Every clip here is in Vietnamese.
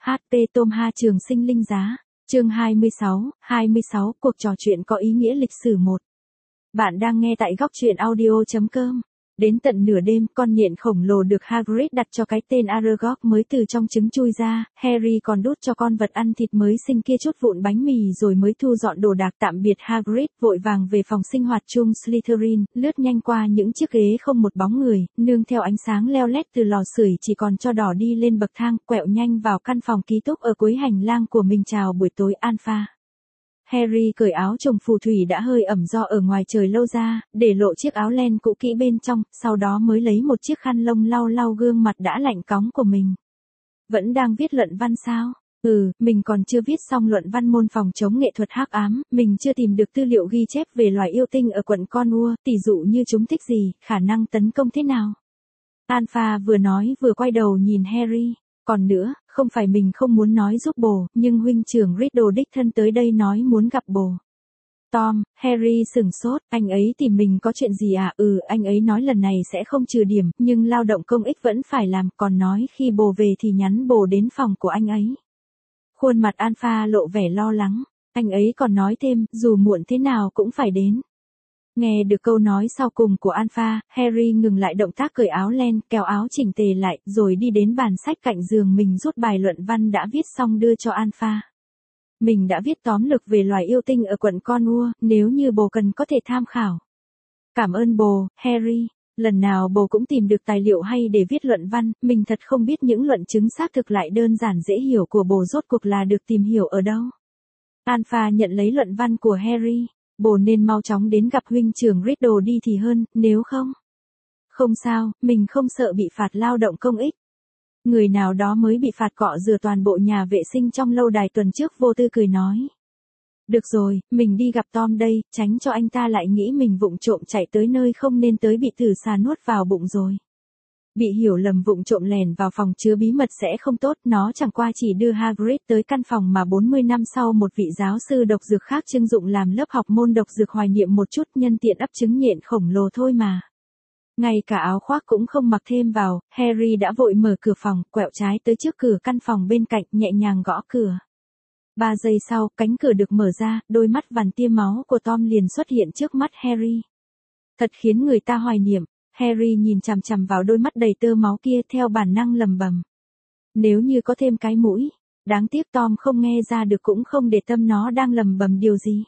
HP Tom Ha Trường Sinh Linh Giá. Chương 26, cuộc trò chuyện có ý nghĩa lịch sử 1. Bạn đang nghe tại góc truyện audio.com. Đến tận nửa đêm, con nhện khổng lồ được Hagrid đặt cho cái tên Aragog mới từ trong trứng chui ra, Harry còn đút cho con vật ăn thịt mới sinh kia chút vụn bánh mì rồi mới thu dọn đồ đạc tạm biệt Hagrid, vội vàng về phòng sinh hoạt chung Slytherin, lướt nhanh qua những chiếc ghế không một bóng người, nương theo ánh sáng leo lét từ lò sưởi chỉ còn cho đỏ đi lên bậc thang, quẹo nhanh vào căn phòng ký túc ở cuối hành lang của mình. Chào buổi tối Alpha. Harry cởi áo choàng phù thủy đã hơi ẩm do ở ngoài trời lâu ra, để lộ chiếc áo len cũ kỹ bên trong, sau đó mới lấy một chiếc khăn lông lau gương mặt đã lạnh cóng của mình. Vẫn đang viết luận văn sao? Mình còn chưa viết xong luận văn môn phòng chống nghệ thuật hắc ám, mình chưa tìm được tư liệu ghi chép về loài yêu tinh ở quận Cornwall, tỉ dụ như chúng thích gì, khả năng tấn công thế nào. Alpha vừa nói vừa quay đầu nhìn Harry. Còn nữa, không phải mình không muốn nói giúp bồ, nhưng huynh trưởng Riddle đích thân tới đây nói muốn gặp bồ. Tom, Harry sửng sốt, anh ấy tìm mình có chuyện gì à? Anh ấy nói lần này sẽ không trừ điểm, nhưng lao động công ích vẫn phải làm, còn nói khi bồ về thì nhắn bồ đến phòng của anh ấy. Khuôn mặt Alpha lộ vẻ lo lắng, anh ấy còn nói thêm, dù muộn thế nào cũng phải đến. Nghe được câu nói sau cùng của Alpha, Harry ngừng lại động tác cởi áo len, kéo áo chỉnh tề lại, rồi đi đến bàn sách cạnh giường mình rút bài luận văn đã viết xong đưa cho Alpha. Mình đã viết tóm lược về loài yêu tinh ở quận Cornwall, nếu như bồ cần có thể tham khảo. Cảm ơn bồ, Harry. Lần nào bồ cũng tìm được tài liệu hay để viết luận văn, mình thật không biết những luận chứng xác thực lại đơn giản dễ hiểu của bồ rốt cuộc là được tìm hiểu ở đâu. Alpha nhận lấy luận văn của Harry. Bồ nên mau chóng đến gặp huynh trưởng Riddle đi thì hơn, nếu không. Không sao, mình không sợ bị phạt lao động công ích. Người nào đó mới bị phạt cọ rửa toàn bộ nhà vệ sinh trong lâu đài tuần trước, vô tư cười nói. Được rồi, mình đi gặp Tom đây, tránh cho anh ta lại nghĩ mình vụng trộm chạy tới nơi không nên tới bị tử xà nuốt vào bụng rồi. Bị hiểu lầm vụng trộm lèn vào phòng chứa bí mật sẽ không tốt, nó chẳng qua chỉ đưa Hagrid tới căn phòng mà 40 năm sau một vị giáo sư độc dược khác trưng dụng làm lớp học môn độc dược hoài niệm một chút, nhân tiện ấp trứng nhện khổng lồ thôi mà. Ngay cả áo khoác cũng không mặc thêm vào, Harry đã vội mở cửa phòng, quẹo trái tới trước cửa căn phòng bên cạnh, nhẹ nhàng gõ cửa. 3 giây sau, cánh cửa được mở ra, đôi mắt vằn tia máu của Tom liền xuất hiện trước mắt Harry. Thật khiến người ta hoài niệm. Harry nhìn chằm chằm vào đôi mắt đầy tơ máu kia, theo bản năng lầm bầm. Nếu như có thêm cái mũi, đáng tiếc Tom không nghe ra được cũng không để tâm nó đang lầm bầm điều gì.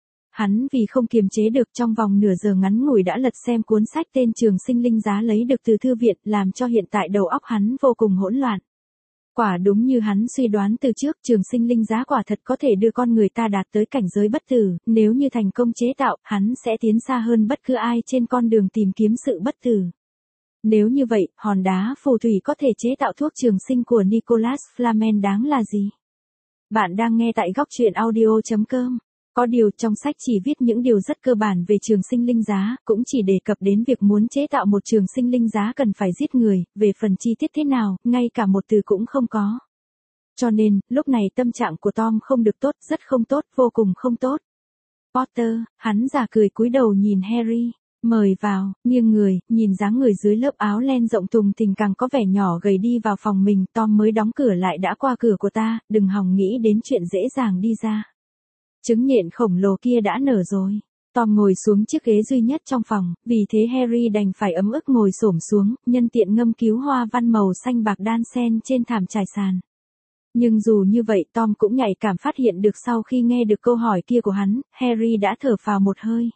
Hắn vì không kiềm chế được trong vòng nửa giờ ngắn ngủi đã lật xem cuốn sách tên Trường Sinh Linh Giá lấy được từ thư viện, làm cho hiện tại đầu óc hắn vô cùng hỗn loạn. Quả đúng như hắn suy đoán từ trước, Trường Sinh Linh Giá quả thật có thể đưa con người ta đạt tới cảnh giới bất tử, nếu như thành công chế tạo, hắn sẽ tiến xa hơn bất cứ ai trên con đường tìm kiếm sự bất tử. Nếu như vậy, hòn đá phù thủy có thể chế tạo thuốc trường sinh của Nicholas Flamel đáng là gì? Bạn đang nghe tại góc truyện audio.com. Có điều trong sách chỉ viết những điều rất cơ bản về Trường Sinh Linh Giá, cũng chỉ đề cập đến việc muốn chế tạo một Trường Sinh Linh Giá cần phải giết người, về phần chi tiết thế nào, ngay cả một từ cũng không có. Cho nên, lúc này tâm trạng của Tom không được tốt, rất không tốt, vô cùng không tốt. Potter, hắn giả cười cúi đầu nhìn Harry, mời vào, nghiêng người, nhìn dáng người dưới lớp áo len rộng thùng thình càng có vẻ nhỏ gầy đi vào phòng mình. Tom mới đóng cửa lại, đã qua cửa của ta, đừng hòng nghĩ đến chuyện dễ dàng đi ra. Trứng nhện khổng lồ kia đã nở rồi. Tom ngồi xuống chiếc ghế duy nhất trong phòng, vì thế Harry đành phải ấm ức ngồi xổm xuống, nhân tiện ngâm cứu hoa văn màu xanh bạc đan xen trên thảm trải sàn. Nhưng dù như vậy, Tom cũng nhạy cảm phát hiện được sau khi nghe được câu hỏi kia của hắn, Harry đã thở phào một hơi.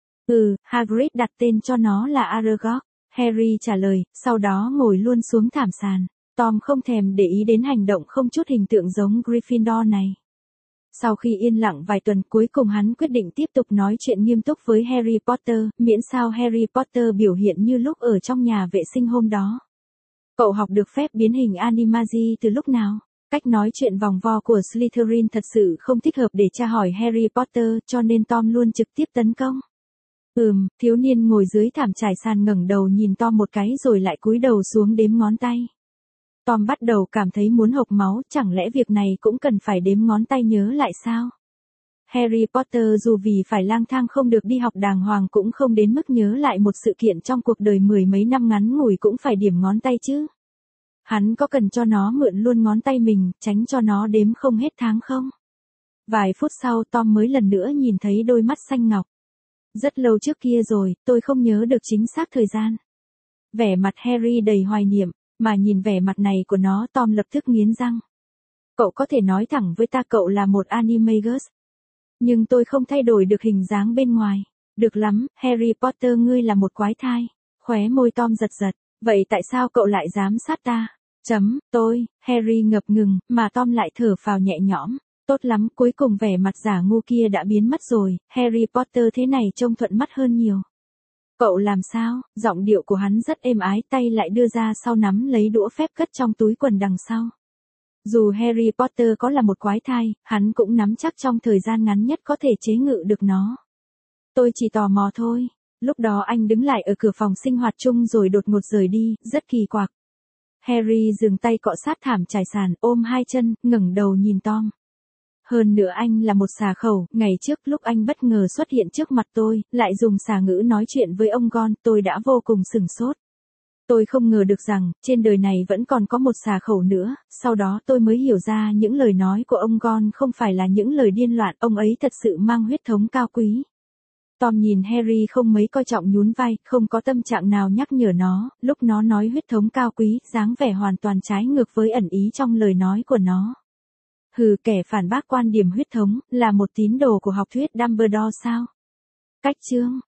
Hagrid đặt tên cho nó là Aragog, Harry trả lời, sau đó ngồi luôn xuống thảm sàn. Tom không thèm để ý đến hành động không chút hình tượng giống Gryffindor này. Sau khi yên lặng vài tuần, cuối cùng hắn quyết định tiếp tục nói chuyện nghiêm túc với Harry Potter, miễn sao Harry Potter biểu hiện như lúc ở trong nhà vệ sinh hôm đó. Cậu học được phép biến hình Animagi từ lúc nào? Cách nói chuyện vòng vo của Slytherin thật sự không thích hợp để tra hỏi Harry Potter, cho nên Tom luôn trực tiếp tấn công. Thiếu niên ngồi dưới thảm trải sàn ngẩng đầu nhìn Tom một cái rồi lại cúi đầu xuống đếm ngón tay. Tom bắt đầu cảm thấy muốn hộc máu, chẳng lẽ việc này cũng cần phải đếm ngón tay nhớ lại sao? Harry Potter dù vì phải lang thang không được đi học đàng hoàng cũng không đến mức nhớ lại một sự kiện trong cuộc đời mười mấy năm ngắn ngủi cũng phải điểm ngón tay chứ. Hắn có cần cho nó mượn luôn ngón tay mình, tránh cho nó đếm không hết tháng không? Vài phút sau Tom mới lần nữa nhìn thấy đôi mắt xanh ngọc. Rất lâu trước kia rồi, tôi không nhớ được chính xác thời gian. Vẻ mặt Harry đầy hoài niệm, mà nhìn vẻ mặt này của nó Tom lập tức nghiến răng. Cậu có thể nói thẳng với ta cậu là một animagus. Nhưng tôi không thay đổi được hình dáng bên ngoài. Được lắm, Harry Potter ngươi là một quái thai. Khóe môi Tom giật giật. Vậy tại sao cậu lại giám sát ta? Harry ngập ngừng, mà Tom lại thở phào nhẹ nhõm. Tốt lắm, cuối cùng vẻ mặt giả ngu kia đã biến mất rồi, Harry Potter thế này trông thuận mắt hơn nhiều. Cậu làm sao? Giọng điệu của hắn rất êm ái, tay lại đưa ra sau nắm lấy đũa phép cất trong túi quần đằng sau. Dù Harry Potter có là một quái thai, hắn cũng nắm chắc trong thời gian ngắn nhất có thể chế ngự được nó. Tôi chỉ tò mò thôi. Lúc đó anh đứng lại ở cửa phòng sinh hoạt chung rồi đột ngột rời đi, rất kỳ quặc. Harry dừng tay cọ sát thảm trải sàn, ôm hai chân, ngẩng đầu nhìn Tom. Hơn nữa anh là một xà khẩu, ngày trước lúc anh bất ngờ xuất hiện trước mặt tôi, lại dùng xà ngữ nói chuyện với ông Gon, tôi đã vô cùng sửng sốt. Tôi không ngờ được rằng, trên đời này vẫn còn có một xà khẩu nữa, sau đó tôi mới hiểu ra những lời nói của ông Gon không phải là những lời điên loạn, ông ấy thật sự mang huyết thống cao quý. Tom nhìn Harry không mấy coi trọng nhún vai, không có tâm trạng nào nhắc nhở nó, lúc nó nói huyết thống cao quý, dáng vẻ hoàn toàn trái ngược với ẩn ý trong lời nói của nó. Hừ, kẻ phản bác quan điểm huyết thống, là một tín đồ của học thuyết Dumbledore sao? Cách chương